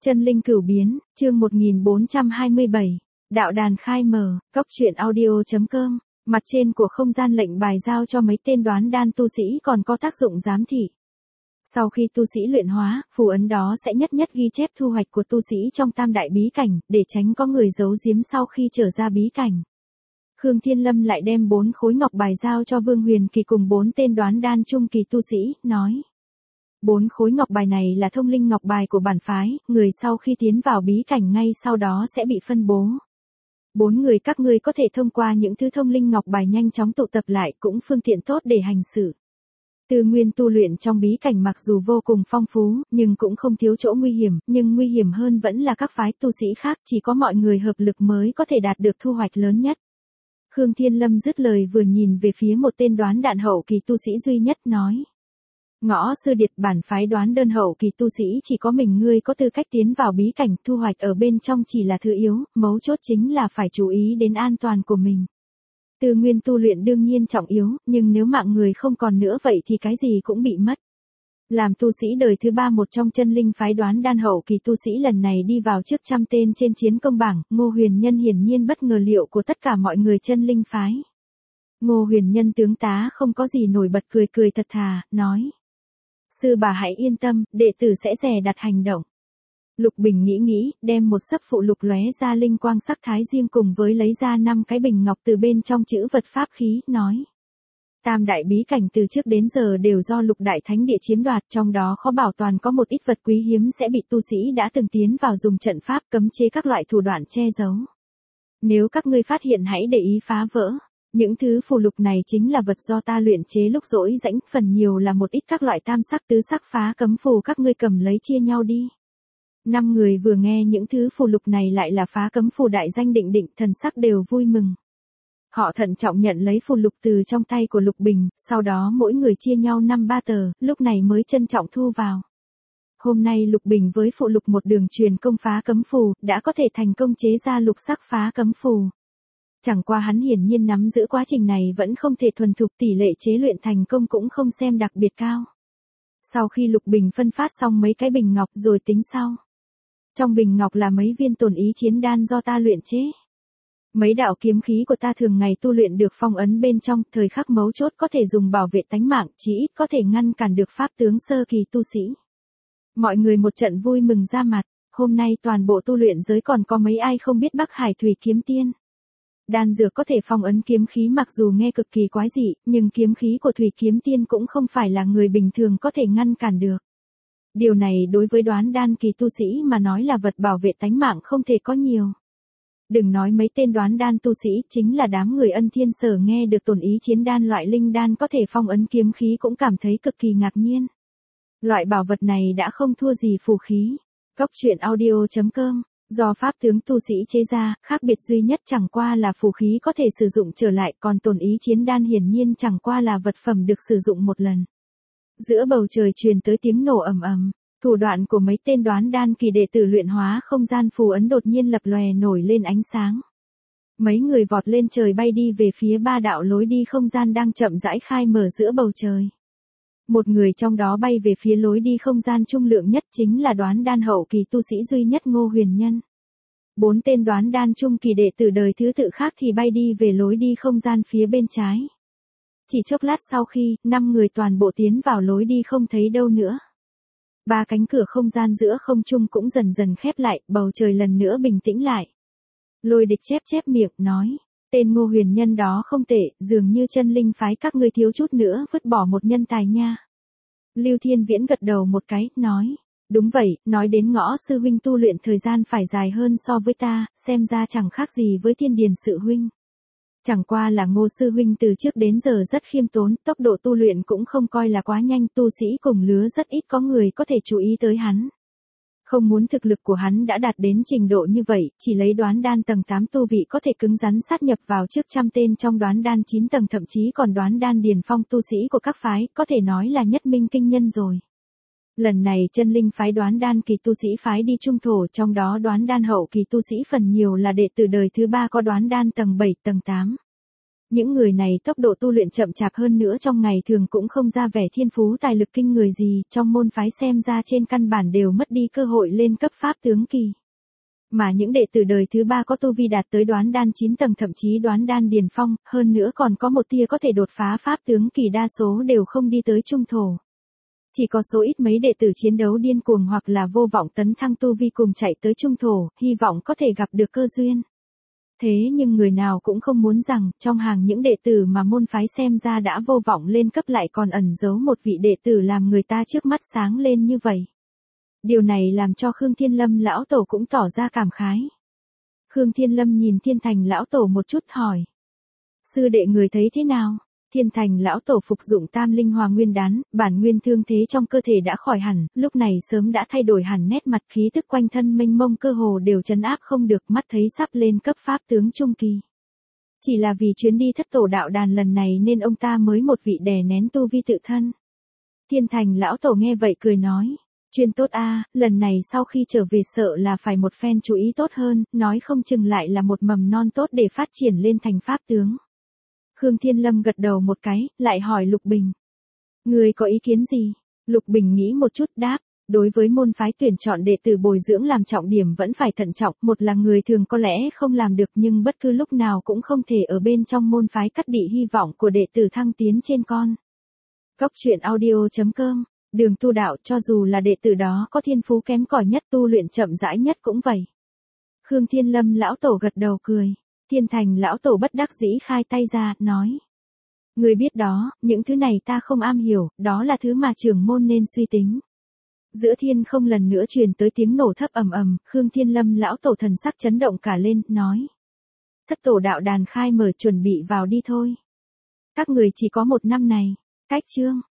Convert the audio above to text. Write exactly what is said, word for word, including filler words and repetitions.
Chân linh cửu biến, chương một nghìn bốn trăm hai mươi bảy. Đạo đàn khai mở, cốc truyện audio.com. Mặt trên của không gian lệnh bài giao cho mấy tên đoán đan tu sĩ còn có tác dụng giám thị. Sau khi tu sĩ luyện hóa, phù ấn đó sẽ nhất nhất ghi chép thu hoạch của tu sĩ trong tam đại bí cảnh, để tránh có người giấu giếm sau khi trở ra bí cảnh. Khương Thiên Lâm lại đem bốn khối ngọc bài giao cho Vương Huyền Kỳ cùng bốn tên đoán đan trung kỳ tu sĩ, nói. Bốn khối ngọc bài này là thông linh ngọc bài của bản phái, người sau khi tiến vào bí cảnh ngay sau đó sẽ bị phân bố. Bốn người các ngươi có thể thông qua những thứ thông linh ngọc bài nhanh chóng tụ tập lại cũng phương tiện tốt để hành xử. Tư nguyên tu luyện trong bí cảnh mặc dù vô cùng phong phú, nhưng cũng không thiếu chỗ nguy hiểm, nhưng nguy hiểm hơn vẫn là các phái tu sĩ khác, chỉ có mọi người hợp lực mới có thể đạt được thu hoạch lớn nhất. Khương Thiên Lâm dứt lời vừa nhìn về phía một tên đoán đạn hậu kỳ tu sĩ duy nhất nói. Ngõ sư điệt bản phái đoán đơn hậu kỳ tu sĩ chỉ có mình ngươi có tư cách tiến vào bí cảnh, thu hoạch ở bên trong chỉ là thứ yếu, mấu chốt chính là phải chú ý đến an toàn của mình. Tư nguyên tu luyện đương nhiên trọng yếu, nhưng nếu mạng người không còn nữa vậy thì cái gì cũng bị mất. Làm tu sĩ đời thứ ba một trong chân linh phái đoán đan hậu kỳ tu sĩ lần này đi vào trước trăm tên trên chiến công bảng, Ngô Huyền Nhân hiển nhiên bất ngờ liệu của tất cả mọi người chân linh phái. Ngô Huyền Nhân tướng tá không có gì nổi bật cười cười thật thà, nói. Sư bà hãy yên tâm, đệ tử sẽ dè đặt hành động. Lục Bình nghĩ nghĩ, đem một sấp phụ lục lóe ra linh quang sắc thái riêng cùng với lấy ra năm cái bình ngọc từ bên trong chữ vật pháp khí, nói. Tam đại bí cảnh từ trước đến giờ đều do Lục Đại Thánh Địa chiếm đoạt, trong đó khó bảo toàn có một ít vật quý hiếm sẽ bị tu sĩ đã từng tiến vào dùng trận pháp cấm chế các loại thủ đoạn che giấu. Nếu các ngươi phát hiện hãy để ý phá vỡ. Những thứ phù lục này chính là vật do ta luyện chế lúc rỗi rãnh, phần nhiều là một ít các loại tam sắc tứ sắc phá cấm phù các ngươi cầm lấy chia nhau đi. Năm người vừa nghe những thứ phù lục này lại là phá cấm phù đại danh định định, thần sắc đều vui mừng. Họ thận trọng nhận lấy phù lục từ trong tay của Lục Bình, sau đó mỗi người chia nhau năm ba tờ, lúc này mới trân trọng thu vào. Hôm nay Lục Bình với phụ lục một đường truyền công phá cấm phù, đã có thể thành công chế ra lục sắc phá cấm phù. Chẳng qua hắn hiển nhiên nắm giữ quá trình này vẫn không thể thuần thục, tỷ lệ chế luyện thành công cũng không xem đặc biệt cao. Sau khi Lục Bình phân phát xong mấy cái bình ngọc rồi tính sau. Trong bình ngọc là mấy viên tổn ý chiến đan do ta luyện chế. Mấy đạo kiếm khí của ta thường ngày tu luyện được phong ấn bên trong, thời khắc mấu chốt có thể dùng bảo vệ tánh mạng, chỉ ít có thể ngăn cản được pháp tướng sơ kỳ tu sĩ. Mọi người một trận vui mừng ra mặt, hôm nay toàn bộ tu luyện giới còn có mấy ai không biết Bắc Hải Thủy Kiếm Tiên. Đan dược có thể phong ấn kiếm khí mặc dù nghe cực kỳ quái dị, nhưng kiếm khí của Thủy Kiếm Tiên cũng không phải là người bình thường có thể ngăn cản được. Điều này đối với đoán đan kỳ tu sĩ mà nói là vật bảo vệ tánh mạng không thể có nhiều. Đừng nói mấy tên đoán đan tu sĩ, chính là đám người Ân Thiên Sở nghe được tổn ý chiến đan loại linh đan có thể phong ấn kiếm khí cũng cảm thấy cực kỳ ngạc nhiên. Loại bảo vật này đã không thua gì phù khí. Cốc truyện audio.com. Do pháp tướng tu sĩ chế ra, khác biệt duy nhất chẳng qua là phù khí có thể sử dụng trở lại, còn tổn ý chiến đan hiển nhiên chẳng qua là vật phẩm được sử dụng một lần. Giữa bầu trời truyền tới tiếng nổ ầm ầm, thủ đoạn của mấy tên đoán đan kỳ đệ tử luyện hóa không gian phù ấn đột nhiên lập lòe nổi lên ánh sáng. Mấy người vọt lên trời bay đi về phía ba đạo lối đi không gian đang chậm rãi khai mở giữa bầu trời. Một người trong đó bay về phía lối đi không gian trung lượng nhất chính là đoán đan hậu kỳ tu sĩ duy nhất Ngô Huyền Nhân. Bốn tên đoán đan trung kỳ đệ tử đời thứ tự khác thì bay đi về lối đi không gian phía bên trái. Chỉ chốc lát sau khi, năm người toàn bộ tiến vào lối đi không thấy đâu nữa. Ba cánh cửa không gian giữa không trung cũng dần dần khép lại, bầu trời lần nữa bình tĩnh lại. Lôi Địch chép chép miệng, nói. Tên Ngô Huyền Nhân đó không tệ, dường như chân linh phái các ngươi thiếu chút nữa vứt bỏ một nhân tài nha. Lưu Thiên Viễn gật đầu một cái, nói. Đúng vậy, nói đến Ngõ sư huynh tu luyện thời gian phải dài hơn so với ta, xem ra chẳng khác gì với Thiên Điền sự huynh. Chẳng qua là Ngô sư huynh từ trước đến giờ rất khiêm tốn, tốc độ tu luyện cũng không coi là quá nhanh, tu sĩ cùng lứa rất ít có người có thể chú ý tới hắn. Không muốn thực lực của hắn đã đạt đến trình độ như vậy, chỉ lấy đoán đan tầng tám tu vị có thể cứng rắn sát nhập vào trước trăm tên trong đoán đan chín tầng, thậm chí còn đoán đan điền phong tu sĩ của các phái, có thể nói là nhất minh kinh nhân rồi. Lần này chân linh phái đoán đan kỳ tu sĩ phái đi trung thổ, trong đó đoán đan hậu kỳ tu sĩ phần nhiều là đệ tử đời thứ ba có đoán đan tầng bảy tầng tám. Những người này tốc độ tu luyện chậm chạp hơn nữa trong ngày thường cũng không ra vẻ thiên phú tài lực kinh người gì, trong môn phái xem ra trên căn bản đều mất đi cơ hội lên cấp pháp tướng kỳ. Mà những đệ tử đời thứ ba có tu vi đạt tới đoán đan chín tầng thậm chí đoán đan điền phong, hơn nữa còn có một tia có thể đột phá pháp tướng kỳ đa số đều không đi tới trung thổ. Chỉ có số ít mấy đệ tử chiến đấu điên cuồng hoặc là vô vọng tấn thăng tu vi cùng chạy tới trung thổ, hy vọng có thể gặp được cơ duyên. Thế nhưng người nào cũng không muốn rằng, trong hàng những đệ tử mà môn phái xem ra đã vô vọng lên cấp lại còn ẩn giấu một vị đệ tử làm người ta trước mắt sáng lên như vậy. Điều này làm cho Khương Thiên Lâm lão tổ cũng tỏ ra cảm khái. Khương Thiên Lâm nhìn Thiên Thành lão tổ một chút hỏi. Sư đệ người thấy thế nào? Thiên Thành lão tổ phục dụng tam linh hòa nguyên đán, bản nguyên thương thế trong cơ thể đã khỏi hẳn, lúc này sớm đã thay đổi hẳn nét mặt, khí tức quanh thân mênh mông cơ hồ đều trấn áp không được, mắt thấy sắp lên cấp pháp tướng trung kỳ. Chỉ là vì chuyến đi thất tổ đạo đàn lần này nên ông ta mới một vị đè nén tu vi tự thân. Thiên Thành lão tổ nghe vậy cười nói. Chuyên tốt a, lần này sau khi trở về sợ là phải một phen chú ý tốt hơn, nói không chừng lại là một mầm non tốt để phát triển lên thành pháp tướng. Khương Thiên Lâm gật đầu một cái, lại hỏi Lục Bình. Người có ý kiến gì? Lục Bình nghĩ một chút đáp, đối với môn phái tuyển chọn đệ tử bồi dưỡng làm trọng điểm vẫn phải thận trọng, một là người thường có lẽ không làm được nhưng bất cứ lúc nào cũng không thể ở bên trong môn phái cắt đị hy vọng của đệ tử thăng tiến trên con. Cốc truyện audio chấm com, đường tu đạo cho dù là đệ tử đó có thiên phú kém cỏi nhất tu luyện chậm rãi nhất cũng vậy. Khương Thiên Lâm lão tổ gật đầu cười. Thiên Thành lão tổ bất đắc dĩ khai tay ra, nói. Người biết đó, những thứ này ta không am hiểu, đó là thứ mà trưởng môn nên suy tính. Giữa thiên không lần nữa truyền tới tiếng nổ thấp ầm ầm, Khương Thiên Lâm lão tổ thần sắc chấn động cả lên, nói. Thất tổ đạo đàn khai mở chuẩn bị vào đi thôi. Các người chỉ có một năm này, cách chương.